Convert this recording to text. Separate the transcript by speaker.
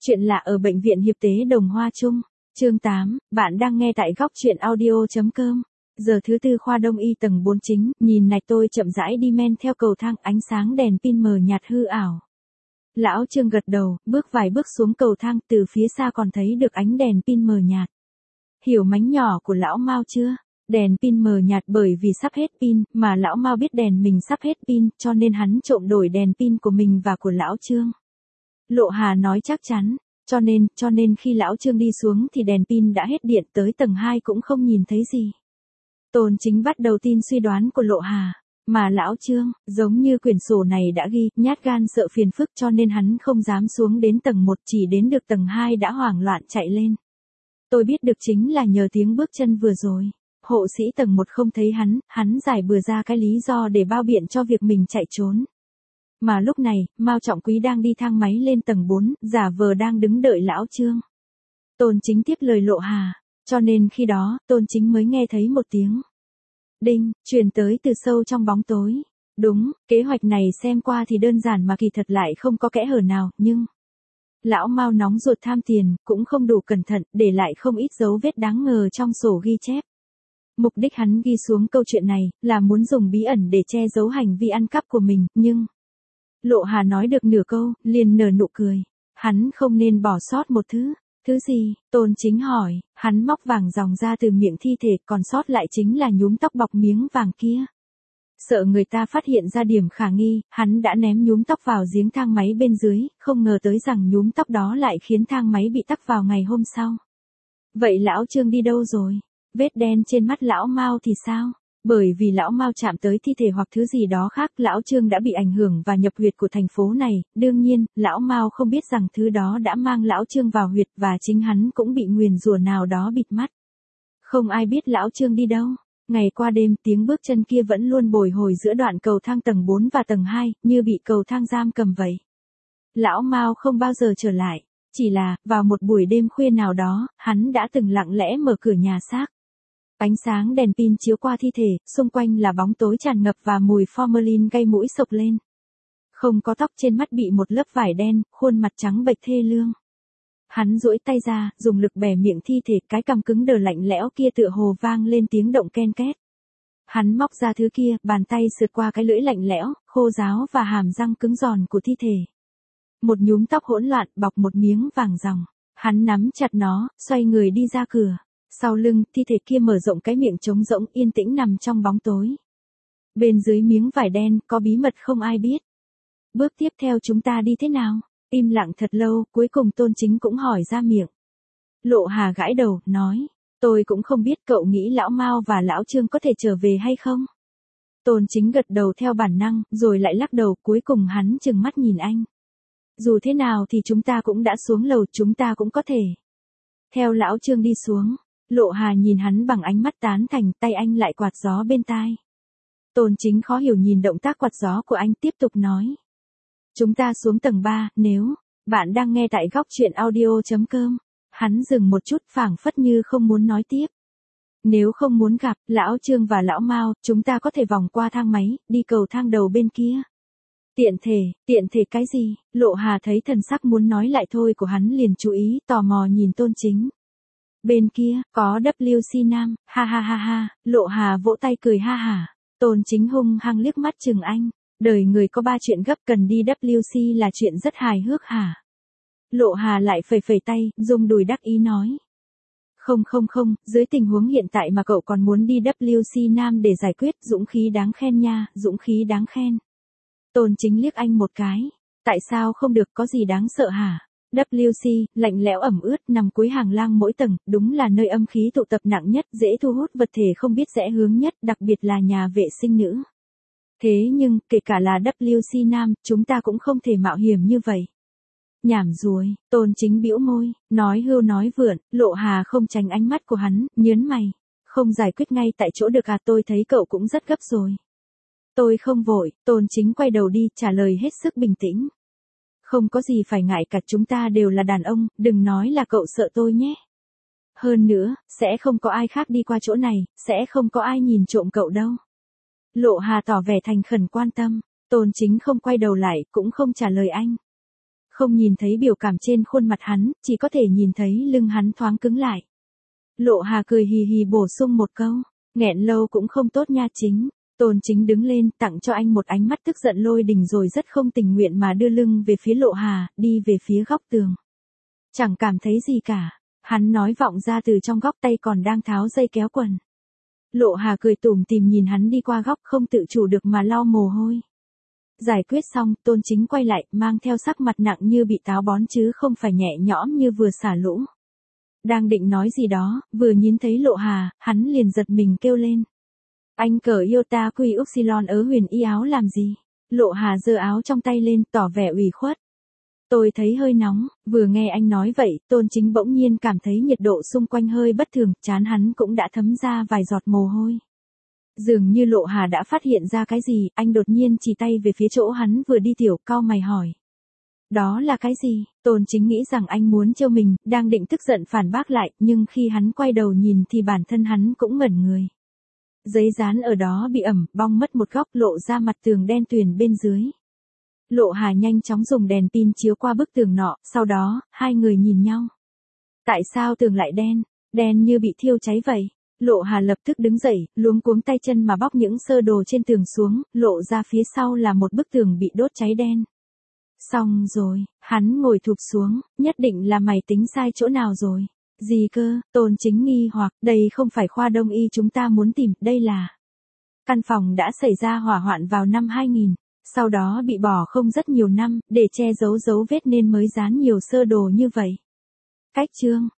Speaker 1: Chuyện lạ ở bệnh viện Hiệp tế Đồng Hoa Trung. Chương 8, bạn đang nghe tại góc truyện audio.com. Giờ thứ tư khoa đông y tầng 4 chính, nhìn này tôi chậm rãi đi men theo cầu thang, ánh sáng đèn pin mờ nhạt hư ảo. Lão Trương gật đầu, bước vài bước xuống cầu thang, từ phía xa còn thấy được ánh đèn pin mờ nhạt. Hiểu mánh nhỏ của lão Mao chưa? Đèn pin mờ nhạt bởi vì sắp hết pin, mà lão Mao biết đèn mình sắp hết pin, cho nên hắn trộm đổi đèn pin của mình và của lão Trương. Lộ Hà nói chắc chắn, cho nên khi lão Trương đi xuống thì đèn pin đã hết điện, tới tầng 2 cũng không nhìn thấy gì. Tôn Chính bắt đầu tin suy đoán của Lộ Hà, mà lão Trương, giống như quyển sổ này đã ghi, nhát gan sợ phiền phức cho nên hắn không dám xuống đến tầng 1, chỉ đến được tầng 2 đã hoảng loạn chạy lên. Tôi biết được chính là nhờ tiếng bước chân vừa rồi. Hộ sĩ tầng 1 không thấy hắn giải bừa ra cái lý do để bao biện cho việc mình chạy trốn. Mà lúc này, Mao Trọng Quý đang đi thang máy lên tầng 4, giả vờ đang đứng đợi lão Trương. Tôn Chính tiếp lời Lộ Hà, cho nên khi đó, Tôn Chính mới nghe thấy một tiếng đinh, truyền tới từ sâu trong bóng tối. Đúng, kế hoạch này xem qua thì đơn giản mà kỳ thật lại không có kẽ hở nào, nhưng lão Mao nóng ruột tham tiền, cũng không đủ cẩn thận, để lại không ít dấu vết đáng ngờ trong sổ ghi chép. Mục đích hắn ghi xuống câu chuyện này, là muốn dùng bí ẩn để che giấu hành vi ăn cắp của mình, nhưng Lộ Hà nói được nửa câu, liền nở nụ cười. Hắn không nên bỏ sót một thứ. Thứ gì? Tôn Chính hỏi. Hắn móc vàng ròng ra từ miệng thi thể, còn sót lại chính là nhúm tóc bọc miếng vàng kia. Sợ người ta phát hiện ra điểm khả nghi, hắn đã ném nhúm tóc vào giếng thang máy bên dưới, không ngờ tới rằng nhúm tóc đó lại khiến thang máy bị tắc vào ngày hôm sau. Vậy lão Trương đi đâu rồi? Vết đen trên mắt lão Mao thì sao? Bởi vì lão Mao chạm tới thi thể hoặc thứ gì đó khác, lão Trương đã bị ảnh hưởng và nhập huyệt của thành phố này, đương nhiên, lão Mao không biết rằng thứ đó đã mang lão Trương vào huyệt và chính hắn cũng bị nguyền rủa nào đó bịt mắt. Không ai biết lão Trương đi đâu. Ngày qua đêm, tiếng bước chân kia vẫn luôn bồi hồi giữa đoạn cầu thang tầng 4 và tầng 2, như bị cầu thang giam cầm vậy. Lão Mao không bao giờ trở lại, chỉ là, vào một buổi đêm khuya nào đó, hắn đã từng lặng lẽ mở cửa nhà xác. Ánh sáng đèn pin chiếu qua thi thể, xung quanh là bóng tối tràn ngập và mùi formalin gây mũi sộc lên. Không có tóc, trên mắt bị một lớp vải đen, khuôn mặt trắng bệch thê lương. Hắn duỗi tay ra, dùng lực bẻ miệng thi thể, cái cằm cứng đờ lạnh lẽo kia tựa hồ vang lên tiếng động ken két. Hắn móc ra thứ kia, bàn tay sượt qua cái lưỡi lạnh lẽo, khô ráo và hàm răng cứng giòn của thi thể. Một nhúm tóc hỗn loạn bọc một miếng vàng ròng. Hắn nắm chặt nó, xoay người đi ra cửa. Sau lưng, thi thể kia mở rộng cái miệng trống rỗng, yên tĩnh nằm trong bóng tối. Bên dưới miếng vải đen, có bí mật không ai biết. Bước tiếp theo chúng ta đi thế nào? Im lặng thật lâu, cuối cùng Tôn Chính cũng hỏi ra miệng. Lộ Hà gãi đầu, nói. Tôi cũng không biết, cậu nghĩ lão Mao và lão Trương có thể trở về hay không? Tôn Chính gật đầu theo bản năng, rồi lại lắc đầu, cuối cùng hắn trừng mắt nhìn anh. Dù thế nào thì chúng ta cũng đã xuống lầu, chúng ta cũng có thể theo lão Trương đi xuống. Lộ Hà nhìn hắn bằng ánh mắt tán thành, tay anh lại quạt gió bên tai. Tôn Chính khó hiểu nhìn động tác quạt gió của anh, tiếp tục nói. Chúng ta xuống tầng 3, nếu bạn đang nghe tại góc truyện audio.com. Hắn dừng một chút, phảng phất như không muốn nói tiếp. Nếu không muốn gặp lão Trương và lão Mao, chúng ta có thể vòng qua thang máy, đi cầu thang đầu bên kia. Tiện thể cái gì? Lộ Hà thấy thần sắc muốn nói lại thôi của hắn liền chú ý, tò mò nhìn Tôn Chính. Bên kia, có WC Nam, ha ha ha ha, Lộ Hà vỗ tay cười ha hả. Tôn Chính hung hăng liếc mắt chừng anh, đời người có 3 chuyện gấp, cần đi WC là chuyện rất hài hước hả? Lộ Hà lại phẩy phẩy tay, dùng đùi đắc ý nói. Không, dưới tình huống hiện tại mà cậu còn muốn đi WC Nam để giải quyết, dũng khí đáng khen nha, dũng khí đáng khen. Tôn Chính liếc anh một cái, tại sao không được, có gì đáng sợ hả? WC, lạnh lẽo ẩm ướt, nằm cuối hàng lang mỗi tầng, đúng là nơi âm khí tụ tập nặng nhất, dễ thu hút vật thể không biết rẽ hướng nhất, đặc biệt là nhà vệ sinh nữ. Thế nhưng, kể cả là WC Nam, chúng ta cũng không thể mạo hiểm như vậy. Nhảm rồi, Tôn Chính bĩu môi, nói hưu nói vượn, Lộ Hà không tránh ánh mắt của hắn, nhớn mày. Không giải quyết ngay tại chỗ được à, tôi thấy cậu cũng rất gấp rồi. Tôi không vội, Tôn Chính quay đầu đi, trả lời hết sức bình tĩnh. Không có gì phải ngại cả, chúng ta đều là đàn ông, đừng nói là cậu sợ tôi nhé. Hơn nữa, sẽ không có ai khác đi qua chỗ này, sẽ không có ai nhìn trộm cậu đâu. Lộ Hà tỏ vẻ thành khẩn quan tâm, Tôn Chính không quay đầu lại, cũng không trả lời anh. không nhìn thấy biểu cảm trên khuôn mặt hắn, chỉ có thể nhìn thấy lưng hắn thoáng cứng lại. Lộ Hà cười hì hì bổ sung một câu, nghẹn lâu cũng không tốt nha Chính. Tôn Chính đứng lên, tặng cho anh một ánh mắt tức giận lôi đình rồi rất không tình nguyện mà đưa lưng về phía Lộ Hà, đi về phía góc tường. Chẳng cảm thấy gì cả, hắn nói vọng ra từ trong góc, tay còn đang tháo dây kéo quần. Lộ Hà cười tủm tỉm nhìn hắn đi qua góc, không tự chủ được mà lau mồ hôi. Giải quyết xong, Tôn Chính quay lại, mang theo sắc mặt nặng như bị táo bón chứ không phải nhẹ nhõm như vừa xả lũ. Đang định nói gì đó, vừa nhìn thấy Lộ Hà, hắn liền giật mình kêu lên. Anh cởi Iota Quy Upsilon ớ huyền y áo làm gì? Lộ Hà giơ áo trong tay lên, tỏ vẻ ủy khuất. Tôi thấy hơi nóng, vừa nghe anh nói vậy, Tôn Chính bỗng nhiên cảm thấy nhiệt độ xung quanh hơi bất thường, trán hắn cũng đã thấm ra vài giọt mồ hôi. Dường như Lộ Hà đã phát hiện ra cái gì, anh đột nhiên chỉ tay về phía chỗ hắn vừa đi, tiểu cau mày hỏi. Đó là cái gì? Tôn Chính nghĩ rằng anh muốn trêu mình, đang định tức giận phản bác lại, nhưng khi hắn quay đầu nhìn thì bản thân hắn cũng ngẩn người. Giấy dán ở đó bị ẩm, bong mất một góc, lộ ra mặt tường đen tuyền bên dưới. Lộ Hà nhanh chóng dùng đèn pin chiếu qua bức tường nọ, sau đó, hai người nhìn nhau. Tại sao tường lại đen? Đen như bị thiêu cháy vậy. Lộ Hà lập tức đứng dậy, luống cuống tay chân mà bóc những sơ đồ trên tường xuống, lộ ra phía sau là một bức tường bị đốt cháy đen. Xong rồi, hắn ngồi thụp xuống, nhất định là mày tính sai chỗ nào rồi. Gì cơ? Tôn Chính nghi hoặc, đây không phải khoa đông y chúng ta muốn tìm, đây là. Căn phòng đã xảy ra hỏa hoạn vào năm 2000, sau đó bị bỏ không rất nhiều năm, để che giấu dấu vết nên mới dán nhiều sơ đồ như vậy. Cách chương